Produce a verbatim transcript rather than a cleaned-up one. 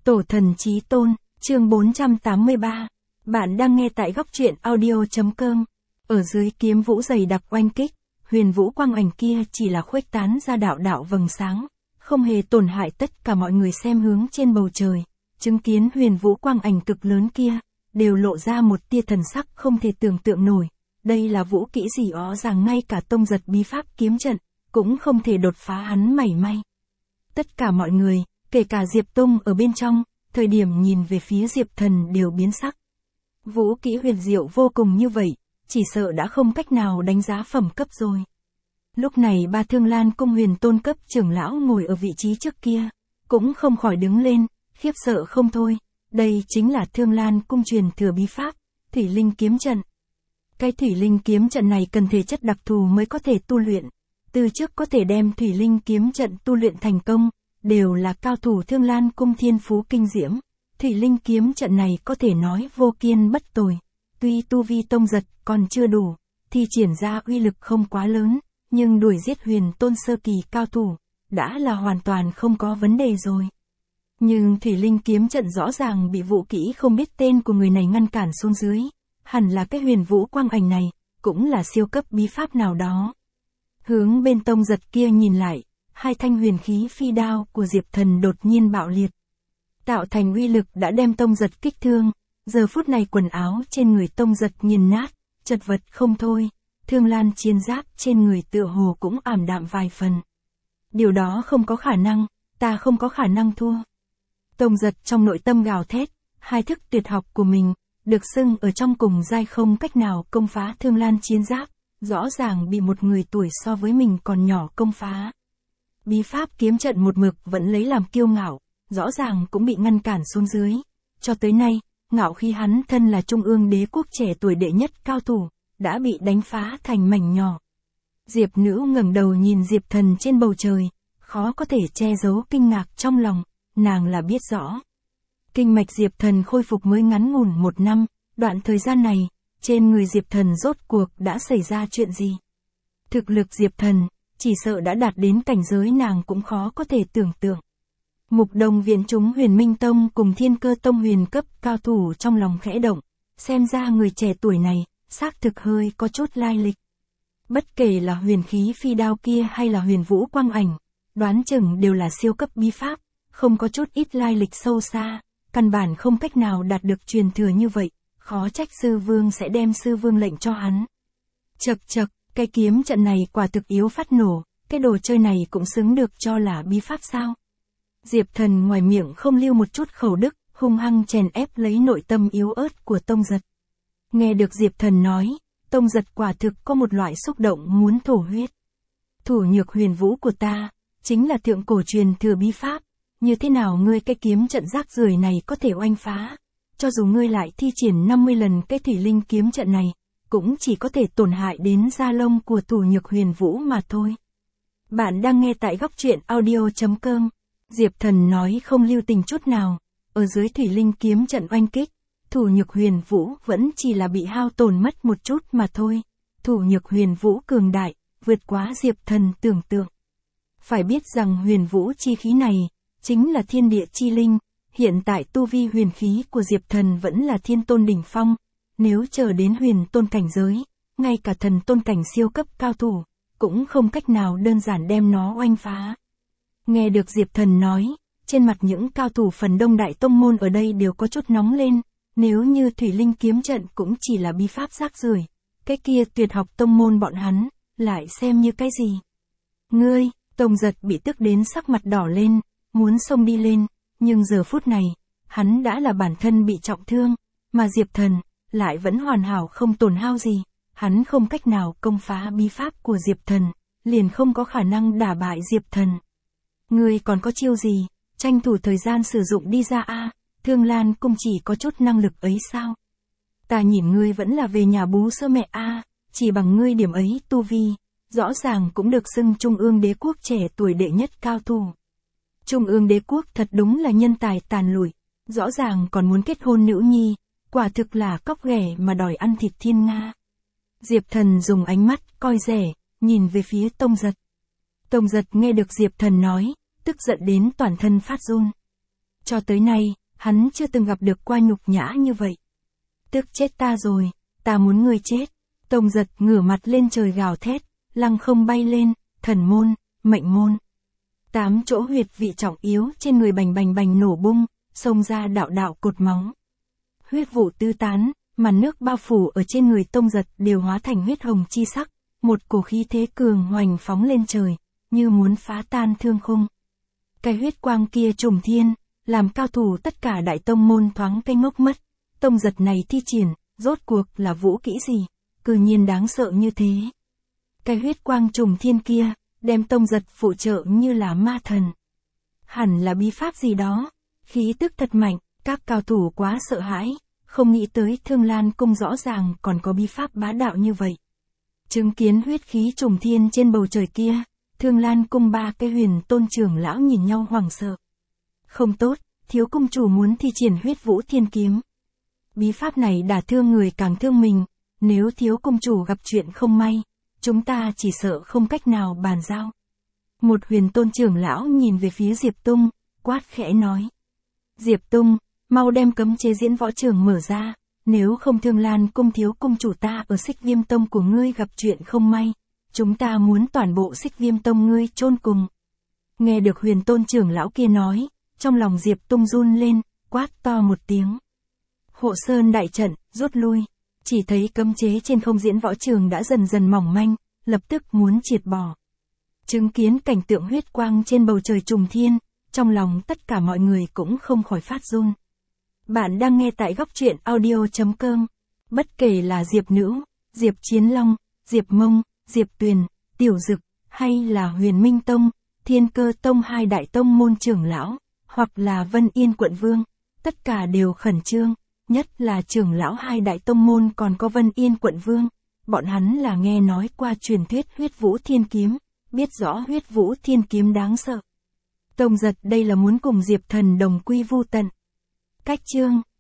Tổ thần chí tôn, chương bốn trăm tám mươi ba. Bạn đang nghe tại góc truyện audio.com. Ở dưới kiếm vũ dày đặc oanh kích, huyền vũ quang ảnh kia chỉ là khuếch tán ra đạo đạo vầng sáng, không hề tổn hại tất cả mọi người xem hướng trên bầu trời. Chứng kiến huyền vũ quang ảnh cực lớn kia, đều lộ ra một tia thần sắc không thể tưởng tượng nổi. Đây là vũ kỹ gì ó rằng ngay cả tông giật bí pháp kiếm trận, cũng không thể đột phá hắn mảy may. Tất cả mọi người, kể cả Diệp Tung ở bên trong, thời điểm nhìn về phía Diệp Thần đều biến sắc. Vũ kỹ huyền diệu vô cùng như vậy, chỉ sợ đã không cách nào đánh giá phẩm cấp rồi. Lúc này ba Thương Lan cung huyền tôn cấp trưởng lão ngồi ở vị trí trước kia, cũng không khỏi đứng lên, khiếp sợ không thôi. Đây chính là Thương Lan cung truyền thừa bí pháp, Thủy Linh kiếm trận. Cái Thủy Linh kiếm trận này cần thể chất đặc thù mới có thể tu luyện. Từ trước có thể đem Thủy Linh kiếm trận tu luyện thành công, đều là cao thủ Thương Lan cung thiên phú kinh diễm. Thủy Linh kiếm trận này có thể nói vô kiên bất tồi. Tuy tu vi tông giật còn chưa đủ, thì triển ra uy lực không quá lớn, nhưng đuổi giết huyền tôn sơ kỳ cao thủ, đã là hoàn toàn không có vấn đề rồi. Nhưng Thủy Linh kiếm trận rõ ràng bị vũ kỹ không biết tên của người này ngăn cản xuống dưới. Hẳn là cái huyền vũ quang ảnh này, cũng là siêu cấp bí pháp nào đó. Hướng bên tông giật kia nhìn lại, hai thanh huyền khí phi đao của Diệp Thần đột nhiên bạo liệt. Tạo thành uy lực đã đem tông giật kích thương, giờ phút này quần áo trên người tông giật nghiền nát, chật vật không thôi, Thương Lan chiến giáp trên người tựa hồ cũng ảm đạm vài phần. Điều đó không có khả năng, ta không có khả năng thua. Tông giật trong nội tâm gào thét, hai thức tuyệt học của mình, được xưng ở trong cùng giai không cách nào công phá Thương Lan chiến giáp, rõ ràng bị một người tuổi so với mình còn nhỏ công phá. Bí pháp kiếm trận một mực vẫn lấy làm kiêu ngạo, rõ ràng cũng bị ngăn cản xuống dưới. Cho tới nay, ngạo khi hắn thân là trung ương đế quốc trẻ tuổi đệ nhất cao thủ, đã bị đánh phá thành mảnh nhỏ. Diệp Nữ ngẩng đầu nhìn Diệp Thần trên bầu trời, khó có thể che giấu kinh ngạc trong lòng, nàng là biết rõ. Kinh mạch Diệp Thần khôi phục mới ngắn ngủn một năm, đoạn thời gian này, trên người Diệp Thần rốt cuộc đã xảy ra chuyện gì? Thực lực Diệp Thần, chỉ sợ đã đạt đến cảnh giới nàng cũng khó có thể tưởng tượng. Mục Đồng viện chúng Huyền Minh Tông cùng Thiên Cơ Tông huyền cấp cao thủ trong lòng khẽ động, xem ra người trẻ tuổi này, xác thực hơi có chút lai lịch. Bất kể là huyền khí phi đao kia hay là huyền vũ quang ảnh, đoán chừng đều là siêu cấp bí pháp, không có chút ít lai lịch sâu xa, căn bản không cách nào đạt được truyền thừa như vậy, khó trách sư vương sẽ đem sư vương lệnh cho hắn. Chậc chậc, cái kiếm trận này quả thực yếu phát nổ, cái đồ chơi này cũng xứng được cho là bí pháp sao? Diệp Thần ngoài miệng không lưu một chút khẩu đức, hung hăng chèn ép lấy nội tâm yếu ớt của tông giật. Nghe được Diệp Thần nói, tông giật quả thực có một loại xúc động muốn thổ huyết. Thủ nhược huyền vũ của ta, chính là thượng cổ truyền thừa bí pháp, như thế nào ngươi cái kiếm trận rác rưởi này có thể oanh phá? Cho dù ngươi lại thi triển năm mươi lần cái Thủy Linh kiếm trận này, cũng chỉ có thể tổn hại đến da lông của thủ nhược huyền vũ mà thôi. Bạn đang nghe tại góc truyện audio.com. Diệp Thần nói không lưu tình chút nào, ở dưới Thủy Linh kiếm trận oanh kích, thủ nhược huyền vũ vẫn chỉ là bị hao tổn mất một chút mà thôi. Thủ nhược huyền vũ cường đại, vượt quá Diệp Thần tưởng tượng. Phải biết rằng huyền vũ chi khí này, chính là thiên địa chi linh, hiện tại tu vi huyền khí của Diệp Thần vẫn là thiên tôn đỉnh phong, nếu chờ đến huyền tôn cảnh giới, ngay cả thần tôn cảnh siêu cấp cao thủ, cũng không cách nào đơn giản đem nó oanh phá. Nghe được Diệp Thần nói, trên mặt những cao thủ phần đông đại tông môn ở đây đều có chút nóng lên, nếu như Thủy Linh kiếm trận cũng chỉ là bí pháp rác rưởi, cái kia tuyệt học tông môn bọn hắn, lại xem như cái gì? Ngươi, tông giật bị tức đến sắc mặt đỏ lên, muốn xông đi lên, nhưng giờ phút này, hắn đã là bản thân bị trọng thương, mà Diệp Thần, lại vẫn hoàn hảo không tổn hao gì, hắn không cách nào công phá bí pháp của Diệp Thần, liền không có khả năng đả bại Diệp Thần. Ngươi còn có chiêu gì, tranh thủ thời gian sử dụng đi ra a, Thương Lan cung chỉ có chút năng lực ấy sao? Ta nhìn ngươi vẫn là về nhà bú sữa mẹ a, chỉ bằng ngươi điểm ấy tu vi, rõ ràng cũng được xưng trung ương đế quốc trẻ tuổi đệ nhất cao thủ. Trung ương đế quốc thật đúng là nhân tài tàn lụi, rõ ràng còn muốn kết hôn nữ nhi, quả thực là cóc ghẻ mà đòi ăn thịt thiên nga. Diệp Thần dùng ánh mắt coi rẻ, nhìn về phía tông giật. Tông giật nghe được Diệp Thần nói, tức giận đến toàn thân phát run. Cho tới nay, hắn chưa từng gặp được qua nhục nhã như vậy. Tức chết ta rồi, ta muốn ngươi chết. Tông Giật ngửa mặt lên trời gào thét, lăng không bay lên, thần môn, mệnh môn. Tám chỗ huyệt vị trọng yếu trên người bành bành bành nổ bung, xông ra đạo đạo cột máu. Huyết vụ tứ tán, màn nước bao phủ ở trên người Tông Giật đều hóa thành huyết hồng chi sắc, một cổ khí thế cường hoành phóng lên trời, như muốn phá tan thương khung. Cái huyết quang kia trùng thiên, làm cao thủ tất cả đại tông môn thoáng cái ngốc mất. Tông Giật này thi triển, rốt cuộc là vũ kỹ gì, cư nhiên đáng sợ như thế. Cái huyết quang trùng thiên kia, đem Tông Giật phụ trợ như là ma thần. Hẳn là bí pháp gì đó, khí tức thật mạnh, các cao thủ quá sợ hãi, không nghĩ tới Thương Lan Cung rõ ràng còn có bí pháp bá đạo như vậy. Chứng kiến huyết khí trùng thiên trên bầu trời kia, Thương Lan Cung ba cái huyền tôn trưởng lão nhìn nhau hoảng sợ. Không tốt, thiếu cung chủ muốn thi triển huyết vũ thiên kiếm. Bí pháp này đả thương người càng thương mình, nếu thiếu cung chủ gặp chuyện không may, chúng ta chỉ sợ không cách nào bàn giao. Một huyền tôn trưởng lão nhìn về phía Diệp Tung, quát khẽ nói. Diệp Tung, mau đem cấm chế diễn võ trường mở ra, nếu không Thương Lan Cung thiếu cung chủ ta ở Xích Viêm Tông của ngươi gặp chuyện không may, chúng ta muốn toàn bộ Xích Viêm Tông ngươi chôn cùng. Nghe được huyền tôn trưởng lão kia nói, trong lòng Diệp Tung run lên, quát to một tiếng. Hộ sơn đại trận, rút lui. Chỉ thấy cấm chế trên không diễn võ trường đã dần dần mỏng manh, lập tức muốn triệt bỏ. Chứng kiến cảnh tượng huyết quang trên bầu trời trùng thiên, trong lòng tất cả mọi người cũng không khỏi phát run. Bạn đang nghe tại góc truyện audio chấm com. Bất kể là Diệp Nữ, Diệp Chiến Long, Diệp Mông, Diệp Tuyền, Tiểu Dực, hay là Huyền Minh Tông, Thiên Cơ Tông hai đại tông môn trưởng lão, hoặc là Vân Yên quận vương, tất cả đều khẩn trương, nhất là trưởng lão hai đại tông môn còn có Vân Yên quận vương, bọn hắn là nghe nói qua truyền thuyết huyết vũ thiên kiếm, biết rõ huyết vũ thiên kiếm đáng sợ. Tông Giật đây là muốn cùng Diệp Thần đồng quy vu tận. Cách chương